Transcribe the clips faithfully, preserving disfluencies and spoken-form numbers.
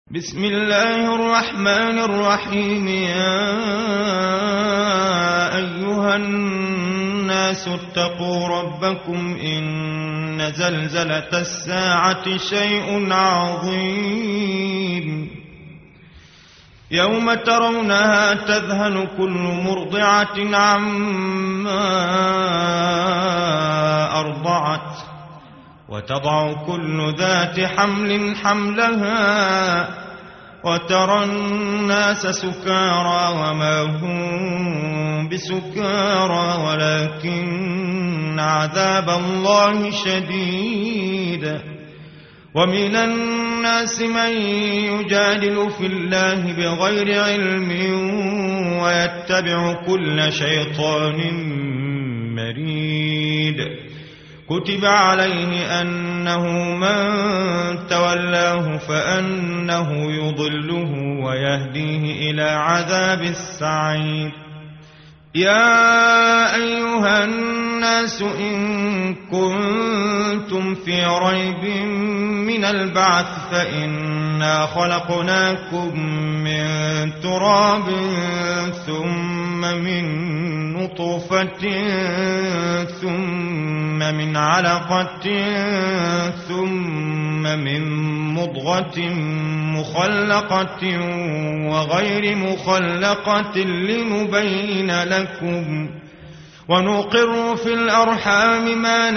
بسم الله الرحمن الرحيم. يا أيها الناس اتقوا ربكم إن زلزلة الساعة شيء عظيم يوم ترونها تذهل كل مرضعة عما أرضعت وتضع كل ذات حمل حملها وترى الناس سكارى وما هم بسكارى ولكن عذاب الله شديد. ومن الناس من يجادل في الله بغير علم ويتبع كل شيطان مريد. كتب عليه أنه من تولاه فأنه يضله ويهديه إلى عذاب السعير. يا أيها الناس إن كنتم في ريب من البعث فإنا خلقناكم من تراب ثم من نطفة ثم من علقة ثم من مضغة مخلقة وغير مخلقة لنبين لكم ونقر في الأرحام ما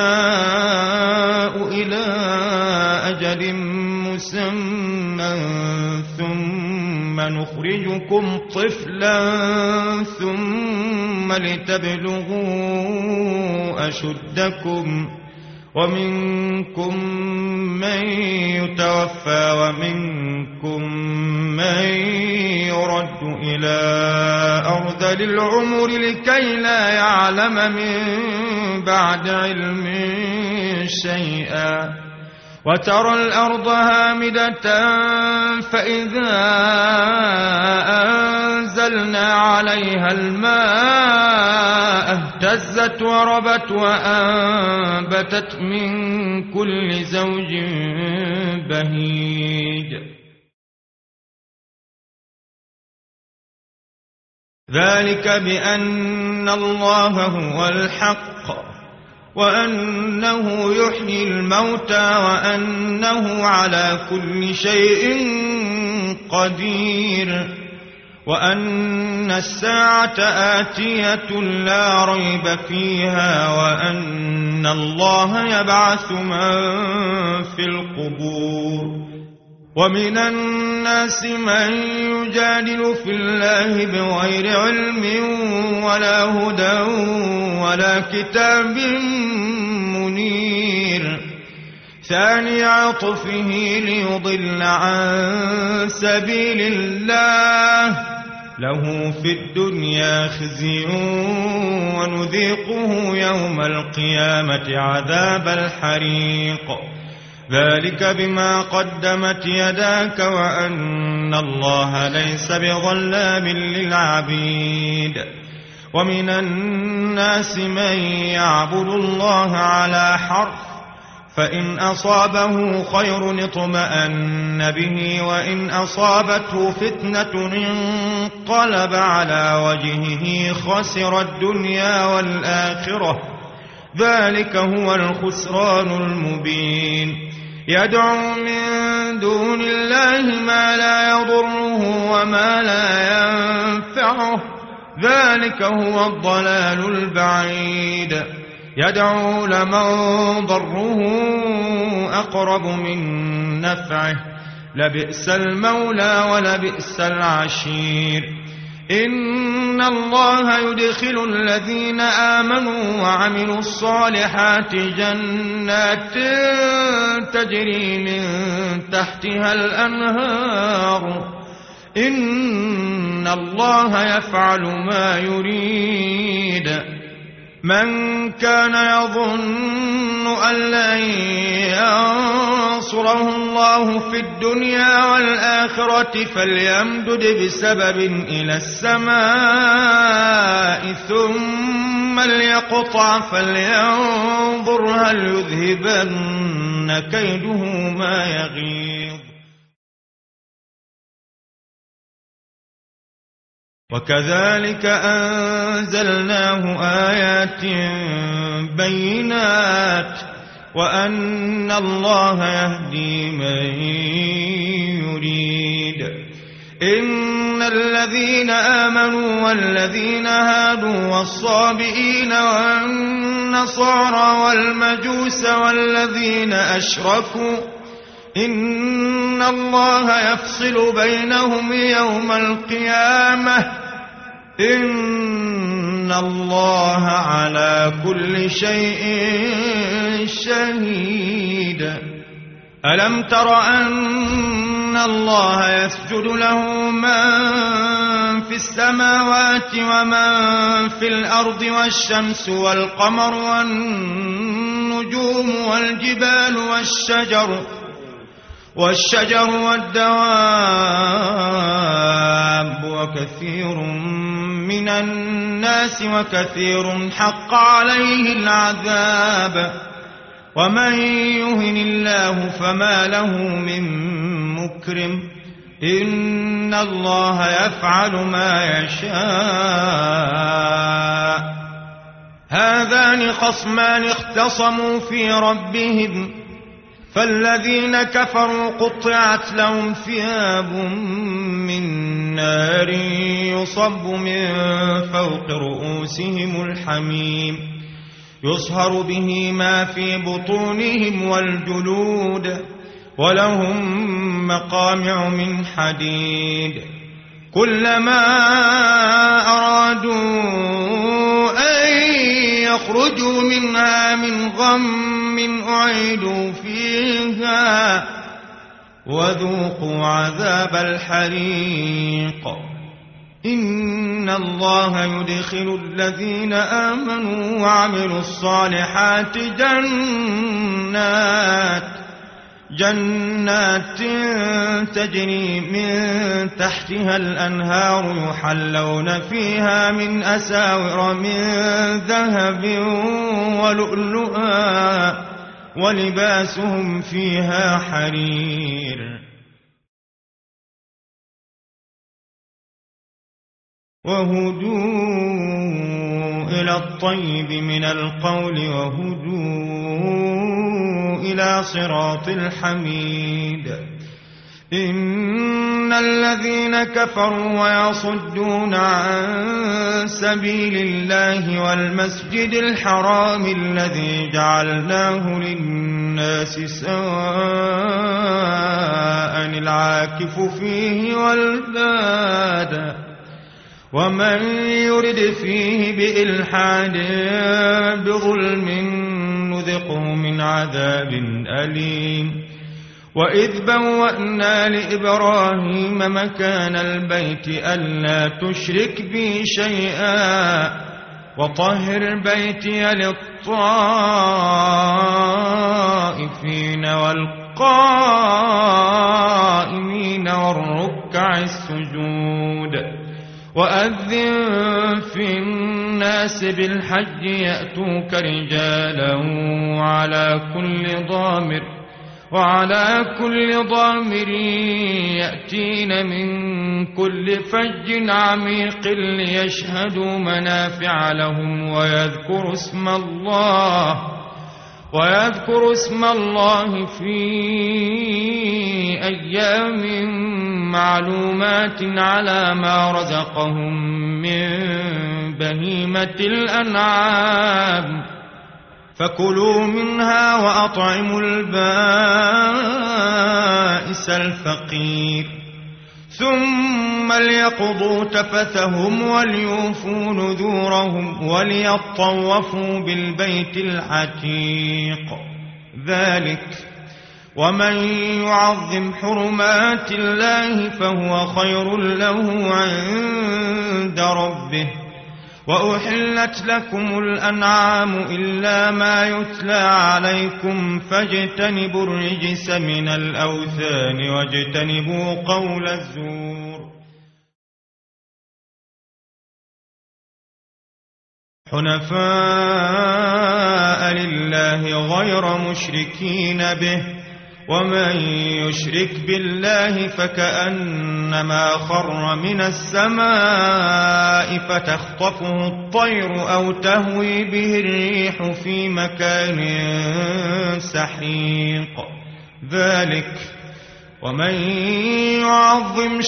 نشاء إلى أجل مسمى ثم نخرجكم طفلا ثم لتبلغوا أشدكم ومنكم من يتوفى ومنكم من يرد إلى أرذل العمر لكي لا يعلم من بعد علم شيئا. وترى الأرض هامدة فإذا أنزلنا عليها الماء اهتزت وربت وأنبتت من كل زوج بهيج. ذلك بأن الله هو الحق وأنه يحيي الموتى وأنه على كل شيء قدير وأن الساعة آتية لا ريب فيها وأن الله يبعث من في القبور. ومن الناس من يجادل في الله بغير علم ولا هدى ولا كتاب منير. ثاني عطفه ليضل عن سبيل الله له في الدنيا خزي ونذيقه يوم القيامة عذاب الحريق. ذلك بما قدمت يداك وأن الله ليس بظلام للعبيد. ومن الناس من يعبد الله على حرف فإن أصابه خير اطمأن به وإن أصابته فتنة انقلب على وجهه خسر الدنيا والآخرة. ذلك هو الخسران المبين. يدعو من دون الله ما لا يضره وما لا ينفعه. ذلك هو الضلال البعيد. يدعو لمن ضره أقرب من نفعه لبئس المولى ولبئس العشير. إن الله يدخل الذين آمنوا وعملوا الصالحات جنات تجري من تحتها الأنهار. إن الله يفعل ما يريد. من كان يظن أن لن ينصره الله في الدنيا والآخرة فليمدد بسبب إلى السماء ثم ليقطع فلينظر هل يذهبن كيده ما يغيظ. وكذلك أنزلناه آيات بينات وأن الله يهدي من يريد. إن الذين آمنوا والذين هادوا والصابئين والنصارى والمجوس والذين أشركوا إن الله يفصل بينهم يوم القيامة إن الله على كل شيء شهيد. ألم تر أن الله يسجد له من في السماوات ومن في الأرض والشمس والقمر والنجوم والجبال والشجر والشجر والدواب وكثير من الناس وكثير حق عليه العذاب ومن يهن الله فما له من مكرم إن الله يفعل ما يشاء. هذان خصمان اختصموا في ربهم فالذين كفروا قطعت لهم ثياب من نار يصب من فوق رؤوسهم الحميم يصهر به ما في بطونهم والجلود ولهم مقامع من حديد كلما أرادوا أن يخرجوا منها من غم أعيدوا فيها وذوقوا عذاب الحريق. إن الله يدخل الذين آمنوا وعملوا الصالحات جنات جنات تجري من تحتها الأنهار يحلون فيها من أساور من ذهب ولؤلؤا ولباسهم فيها حرير. وهدوا إلى الطيب من القول وهدوا إلى صراط الحميد. إن الذين كفروا ويصدون عن سبيل الله والمسجد الحرام الذي جعلناه للناس سواء العاكف فيه والباد ومن يرد فيه بإلحاد بظلم نذقه من عذاب أليم. وإذ بوأنا لإبراهيم مكان البيت ألا تشرك بي شيئا وطهر بيتي للطائفين والقائمين والركع السجود. وأذن في الناس بالحج يأتوك رجالا وعلى كل ضامر وعلى كل ضامر يأتين من كل فج عميق ليشهدوا منافع لهم ويذكروا اسم الله ويذكروا اسم الله في أيام معلومات على ما رزقهم من بهيمة الأنعام فكلوا منها وأطعموا البائس الفقير ثم ليقضوا تفثهم وليوفوا نذورهم وليطوفوا بالبيت العتيق. ذلك ومن يعظم حرمات الله فهو خير له عند ربه. وأحلت لكم الأنعام إلا ما يتلى عليكم فاجتنبوا الرجس من الأوثان واجتنبوا قول الزور. حنفاء لله غير مشركين به ومن يشرك بالله فكأنما خر من السماء فتخطفه الطير أو تهوي به الريح في مكان سحيق ذلك ومن يعظم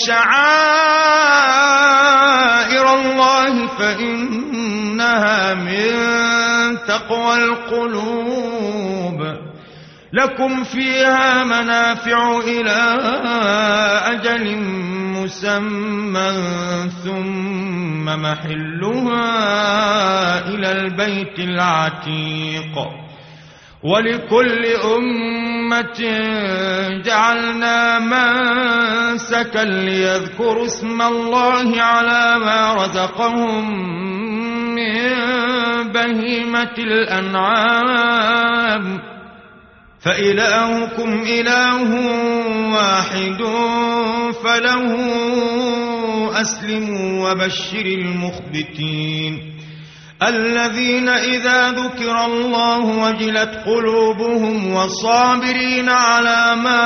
شعائر الله فإنها من تقوى القلوب لكم فيها منافع إلى أجل مسمى ثم محلها إلى البيت العتيق ولكل أمة جعلنا منسكا ليذكروا اسم الله على ما رزقهم من بهيمة الأنعام فإلهكم إله واحد فله أسلموا وبشر المخبتين الذين إذا ذكر الله وجلت قلوبهم والصابرين على ما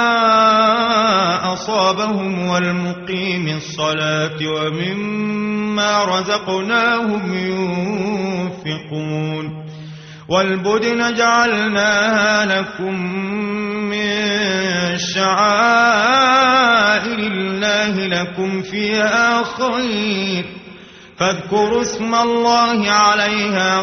أصابهم والمقيم الصلاة ومما رزقناهم ينفقون والبدن جعلناها لكم من شعائر الله لكم فيها خير فاذكروا اسم الله عليها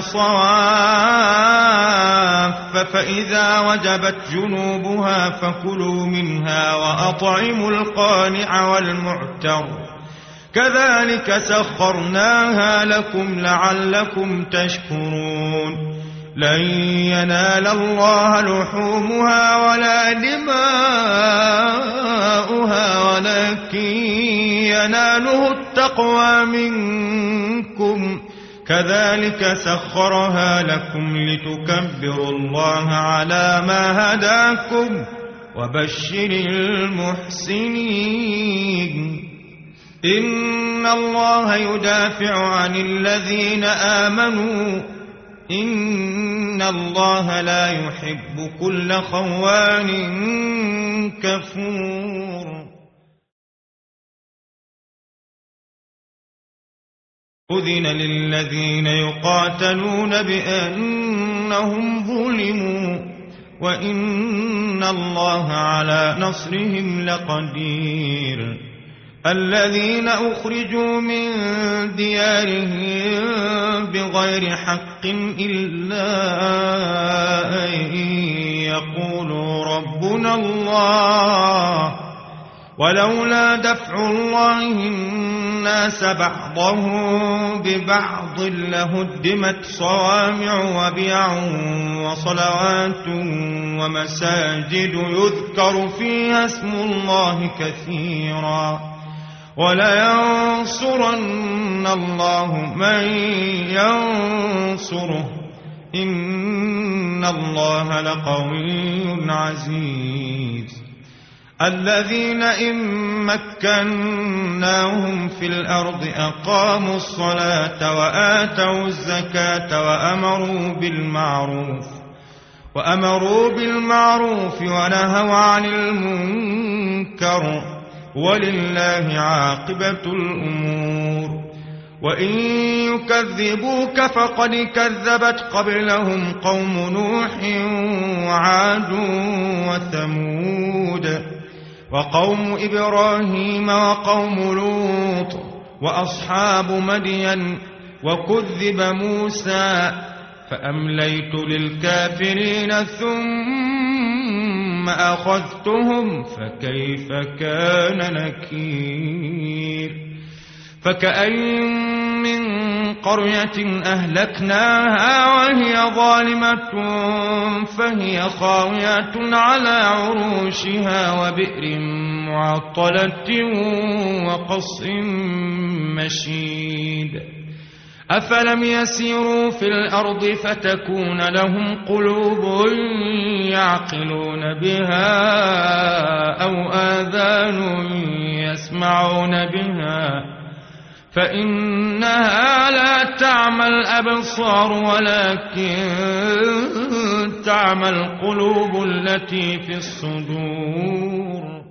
صواف فإذا وجبت جنوبها فكلوا منها وأطعموا القانع والمعتر كذلك سخرناها لكم لعلكم تشكرون لن ينال الله لحومها ولا دماؤها ولكن يناله التقوى منكم كذلك سخرها لكم لتكبروا الله على ما هداكم وبشر المحسنين إن الله يدافع عن الذين آمنوا إن الله لا يحب كل خوان كفور أذن للذين يقاتلون بأنهم ظلموا وإن الله على نصرهم لقدير الذين أخرجوا من ديارهم بغير حق إلا أن يقولوا ربنا الله ولولا دفع الله الناس بعضهم ببعض لهدمت صوامع وبيع وصلوات ومساجد يذكر فيها اسم الله كثيرا ولينصرن الله من ينصره إن الله لقوي عزيز الذين إن مكناهم في الأرض أقاموا الصلاة وآتوا الزكاة وأمروا بالمعروف وأمروا بالمعروف ونهوا عن المنكر ولله عاقبة الأمور وإن يكذبوك فقد كذبت قبلهم قوم نوح وعاد وثمود وقوم إبراهيم وقوم لوط وأصحاب مدين وكذب موسى فأمليت للكافرين ثم أخذتهم فكيف كان نكير فكأين من قرية أهلكناها وهي ظالمة فهي خاوية على عروشها وبئر معطلة وقصر مشيد أفلم يسيروا في الأرض فتكون لهم قلوب يعقلون بها أو آذان يسمعون بها فإنها لا تعمى الأبصار ولكن تعمى القلوب التي في الصدور.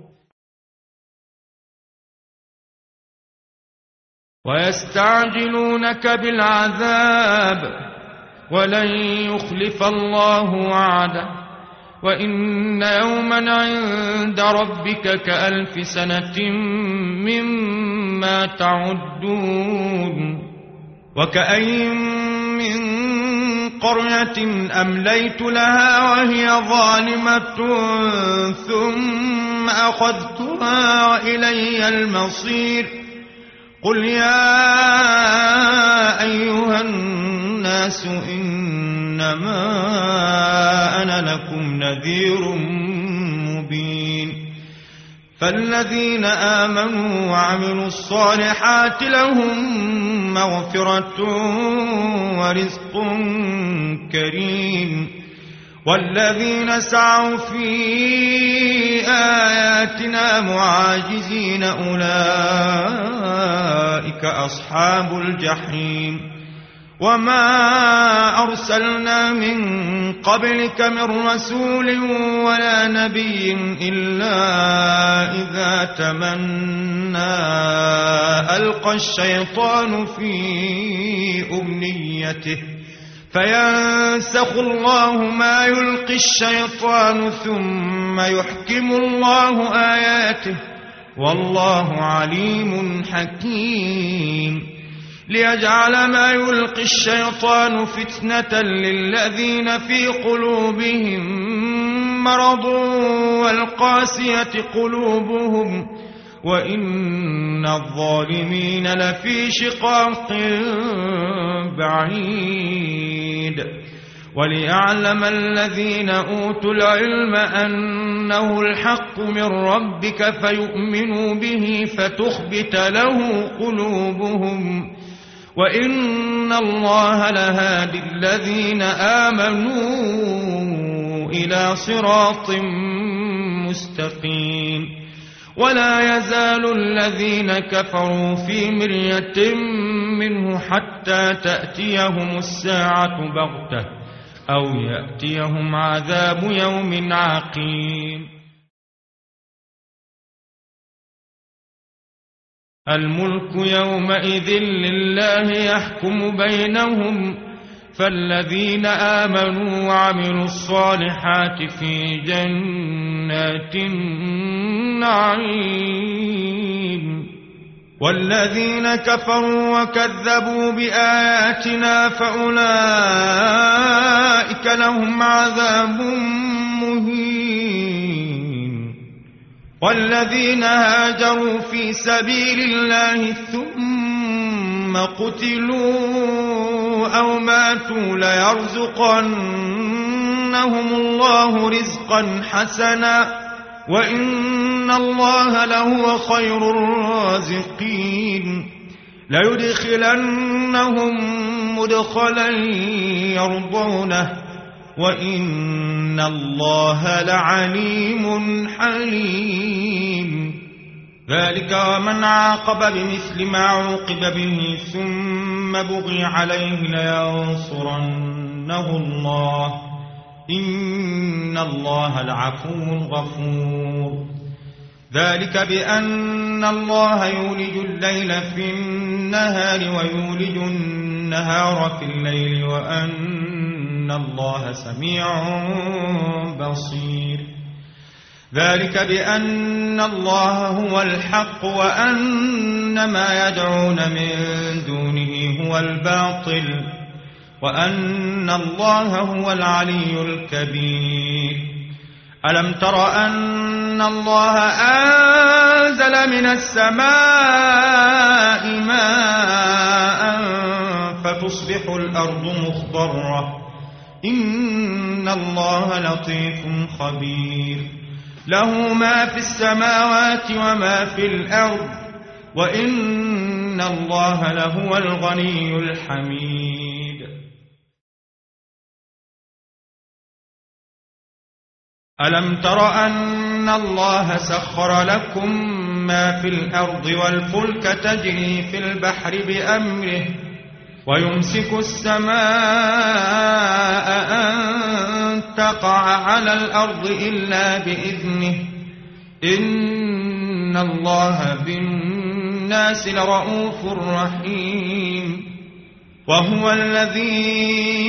ويستعجلونك بالعذاب ولن يخلف الله وعده وإن يوما عند ربك كألف سنة مما تعدون. وكأين من قرية أمليت لها وهي ظالمة ثم أخذتها وإلي المصير. قل يا أيها الناس إنما أنا لكم نذير مبين. فالذين آمنوا وعملوا الصالحات لهم مغفرة ورزق كريم. والذين سعوا في آياتنا معاجزين أولئك أصحاب الجحيم. وما أرسلنا من قبلك من رسول ولا نبي إلا إذا تمنى ألقى الشيطان في أمنيته فينسخ الله ما يلقي الشيطان ثم يحكم الله آياته والله عليم حكيم. ليجعل ما يلقي الشيطان فتنة للذين في قلوبهم مرض والقاسية قلوبهم وإن الظالمين لفي شقاق بعيد. وليعلم الذين أوتوا العلم أنه الحق من ربك فيؤمنوا به فتخبت له قلوبهم وإن الله لهادي الذين آمنوا إلى صراط مستقيم. ولا يزال الذين كفروا في مرية منه حتى تأتيهم الساعة بغتة أو يأتيهم عذاب يوم عقيم. الملك يومئذ لله يحكم بينهم فالذين آمنوا وعملوا الصالحات في جنات النعيم. والذين كفروا وكذبوا بآياتنا فأولئك لهم عذاب مهين. والذين هاجروا في سبيل الله ثم قتلوا أو ماتوا ليرزقنهم الله رزقا حسنا وإن الله لهو خير الرازقين. ليدخلنهم مدخلا يرضونه وإن الله لعليم حليم. ذلك ومن عاقب بمثل ما عوقب به ثم بغي عليه لينصرنه الله إن الله لعفو غفور. ذلك بأن الله يولج الليل في النهار ويولج النهار في الليل وأن الله سميع بصير. ذلك بأن الله هو الحق وأن ما يدعون من دونه هو الباطل وأن الله هو العلي الكبير. ألم تر أن الله أنزل من السماء ماء فتصبح الأرض مخضرة إن الله لطيف خبير. له ما في السماوات وما في الأرض وإن الله لهو الغني الحميد. ألم تر أن الله سخر لكم ما في الأرض والفلك تجري في البحر بأمره ويمسك السماء أن تقع على الأرض إلا بإذنه إن الله بالناس لرؤوف رحيم وهو الذي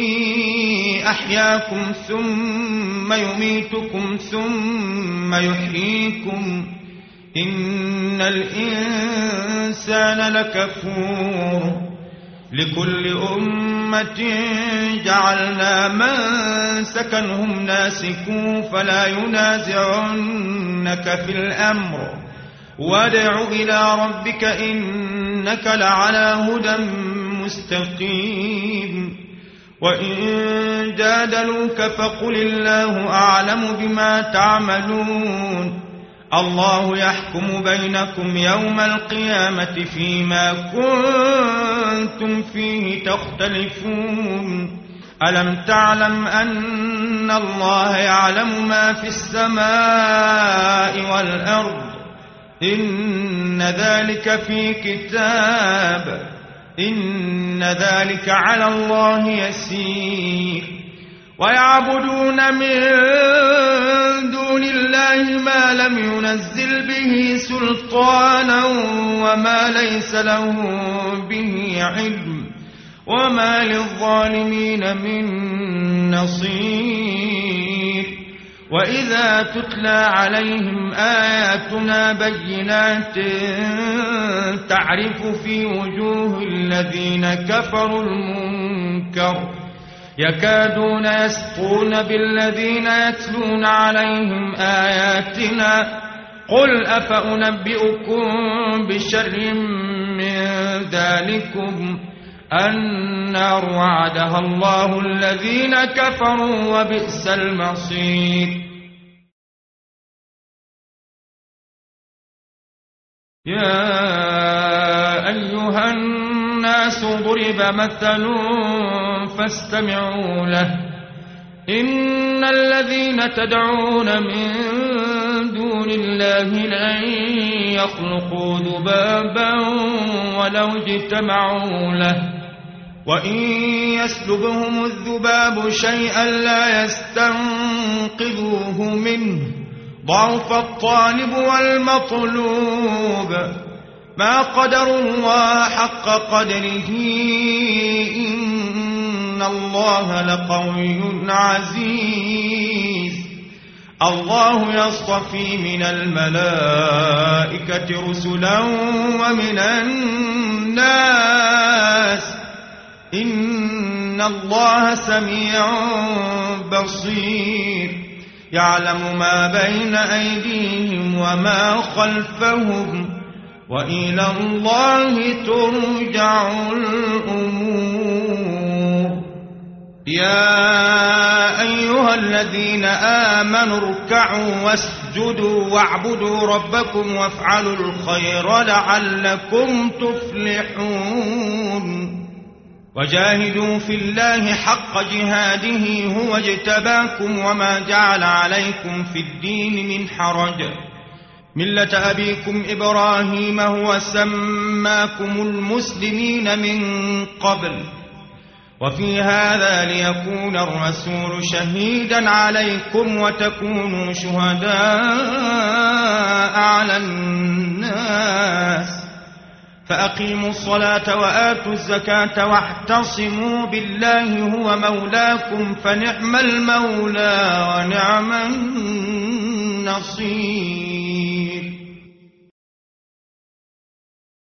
أحياكم ثم يميتكم ثم يحييكم إن الإنسان لكفور لكل أمة جعلنا منسكا هم ناسكوه فلا ينازعنك في الأمر وادع إلى ربك إنك لعلى هدى مستقيم وإن جادلوك فقل الله أعلم بما تعملون الله يحكم بينكم يوم القيامة فيما كنتم فيه تختلفون ألم تعلم أن الله يعلم ما في السماء والأرض إن ذلك في كتاب إن ذلك على الله يسير ويعبدون من دون الله ما لم ينزل به سلطانا وما ليس لهم به علم وما للظالمين من نصير وإذا تتلى عليهم آياتنا بينات تعرف في وجوه الذين كفروا المنكر يكادون يسطون بالذين يتلون عليهم آياتنا قل أفأنبئكم بشر من ذلكم النار وعدها الله الذين كفروا وبئس المصير يا أيها الناس ضرب مثل فاستمعوا له إن الذين تدعون من دون الله لن يخلقوا ذبابا ولو اجتمعوا له وإن يسلبهم الذباب شيئا لا يستنقذوه منه ضعف الطالب والمطلوب ما قدروا الله حق قدره إن الله لقوي عزيز الله يصطفي من الملائكة رسلا ومن الناس إن الله سميع بصير يعلم ما بين أيديهم وما خلفهم وإلى الله ترجع الأمور يا أيها الذين آمنوا اركعوا واسجدوا واعبدوا ربكم وافعلوا الخير لعلكم تفلحون وجاهدوا في الله حق جهاده هو اجتباكم وما جعل عليكم في الدين من حرج ملة أبيكم إبراهيم هو سماكم المسلمين من قبل وفي هذا ليكون الرسول شهيدا عليكم وتكونوا شهداء على الناس فأقيموا الصلاة وآتوا الزكاة واعتصموا بالله هو مولاكم فنعم المولى ونعم النصير